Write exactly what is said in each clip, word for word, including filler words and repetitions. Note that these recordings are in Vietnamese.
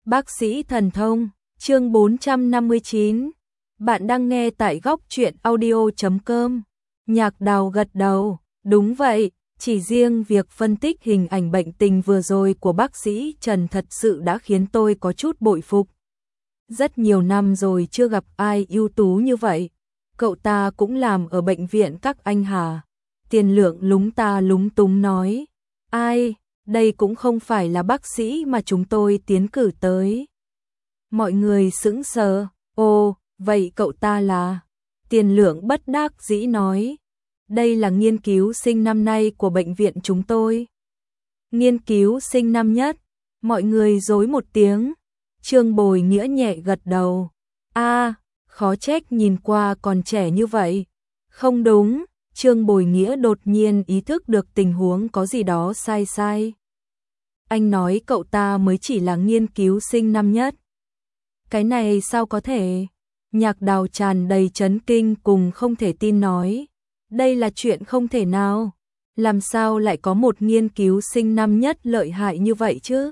Bác sĩ thần thông, chương bốn trăm năm mươi chín. Bạn đang nghe tại góc truyện audio chấm com. Nhạc Đào gật đầu, đúng vậy, chỉ riêng việc phân tích hình ảnh bệnh tình vừa rồi của bác sĩ Trần thật sự đã khiến tôi có chút bội phục. Rất nhiều năm rồi chưa gặp ai ưu tú như vậy. Cậu ta cũng làm ở bệnh viện các anh hả? Tiền Lượng lúng ta lúng túng nói. Ai, đây cũng không phải là bác sĩ mà chúng tôi tiến cử tới. Mọi người sững sờ, ồ, vậy cậu ta là? Tiền Lượng bất đắc dĩ nói. Đây là nghiên cứu sinh năm nay của bệnh viện chúng tôi. Nghiên cứu sinh năm nhất, mọi người rối một tiếng. Trương Bồi Nghĩa nhẹ gật đầu. A, khó trách nhìn qua còn trẻ như vậy. Không đúng, Trương Bồi Nghĩa đột nhiên ý thức được tình huống có gì đó sai sai. Anh nói cậu ta mới chỉ là nghiên cứu sinh năm nhất. Cái này sao có thể? Nhạc Đào tràn đầy chấn kinh cùng không thể tin nói. Đây là chuyện không thể nào. Làm sao lại có một nghiên cứu sinh năm nhất lợi hại như vậy chứ?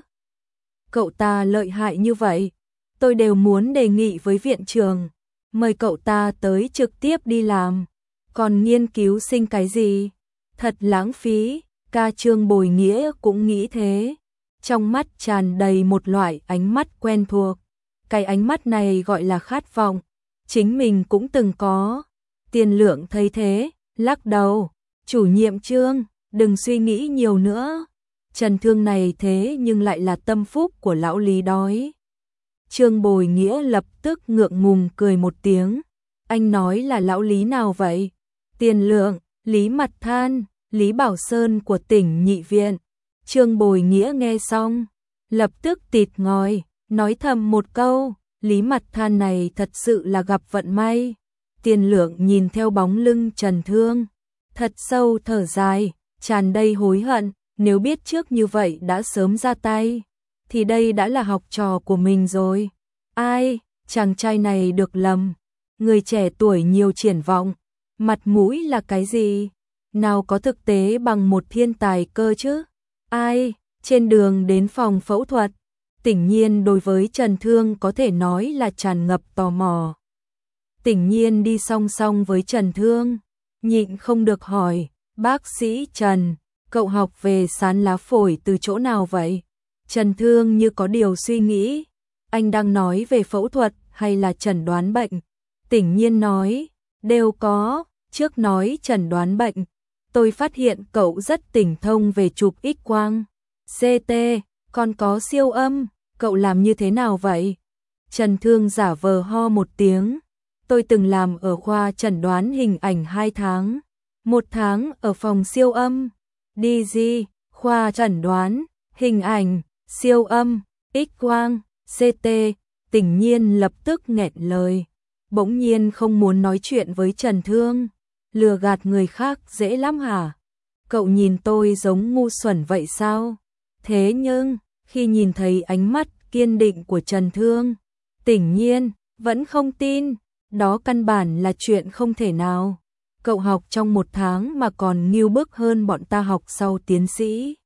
Cậu ta lợi hại như vậy, tôi đều muốn đề nghị với viện trường, mời cậu ta tới trực tiếp đi làm. Còn nghiên cứu sinh cái gì? Thật lãng phí, ca Trương Bồi Nghĩa cũng nghĩ thế. Trong mắt tràn đầy một loại ánh mắt quen thuộc. Cái ánh mắt này gọi là khát vọng. Chính mình cũng từng có. Tiền Lượng thấy thế, lắc đầu. Chủ nhiệm Trương, đừng suy nghĩ nhiều nữa. Trần Thương này thế nhưng lại là tâm phúc của lão Lý đói. Trương Bồi Nghĩa lập tức ngượng ngùng cười một tiếng. Anh nói là lão Lý nào vậy? Tiền Lượng, Lý Mặt Than, Lý Bảo Sơn của tỉnh Nhị Viện. Trương Bồi Nghĩa nghe xong, lập tức tịt ngòi, nói thầm một câu, Lý Mặt Than này thật sự là gặp vận may. Tiền Lượng nhìn theo bóng lưng Trần Thương, thật sâu thở dài, tràn đầy hối hận, nếu biết trước như vậy đã sớm ra tay, thì đây đã là học trò của mình rồi. Ai, chàng trai này được lầm, người trẻ tuổi nhiều triển vọng, mặt mũi là cái gì? Nào có thực tế bằng một thiên tài cơ chứ? Ai, trên đường đến phòng phẫu thuật, Tỉnh Nhiên đối với Trần Thương có thể nói là tràn ngập tò mò. Tỉnh Nhiên đi song song với Trần Thương, nhịn không được hỏi, bác sĩ Trần, cậu học về sán lá phổi từ chỗ nào vậy? Trần Thương như có điều suy nghĩ, anh đang nói về phẫu thuật hay là chẩn đoán bệnh? Tỉnh Nhiên nói, đều có, trước nói chẩn đoán bệnh. Tôi phát hiện cậu rất tỉnh thông về chụp X-quang, xê tê, còn có siêu âm, cậu làm như thế nào vậy? Trần Thương giả vờ ho một tiếng, tôi từng làm ở khoa chẩn đoán hình ảnh hai tháng, một tháng ở phòng siêu âm, đê giê, khoa chẩn đoán, hình ảnh, siêu âm, X-quang, xê tê, Tỉnh Nhiên lập tức nghẹn lời, bỗng nhiên không muốn nói chuyện với Trần Thương. Lừa gạt người khác dễ lắm hả? Cậu nhìn tôi giống ngu xuẩn vậy sao? Thế nhưng, khi nhìn thấy ánh mắt kiên định của Trần Thương, Tỉnh Nhiên vẫn không tin, đó căn bản là chuyện không thể nào. Cậu học trong một tháng mà còn nghiêu bức hơn bọn ta học sau tiến sĩ.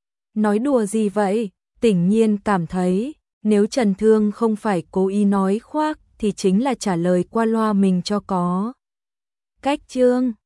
Nói đùa gì vậy? Tỉnh Nhiên cảm thấy, nếu Trần Thương không phải cố ý nói khoác thì chính là trả lời qua loa mình cho có. Cách Trương,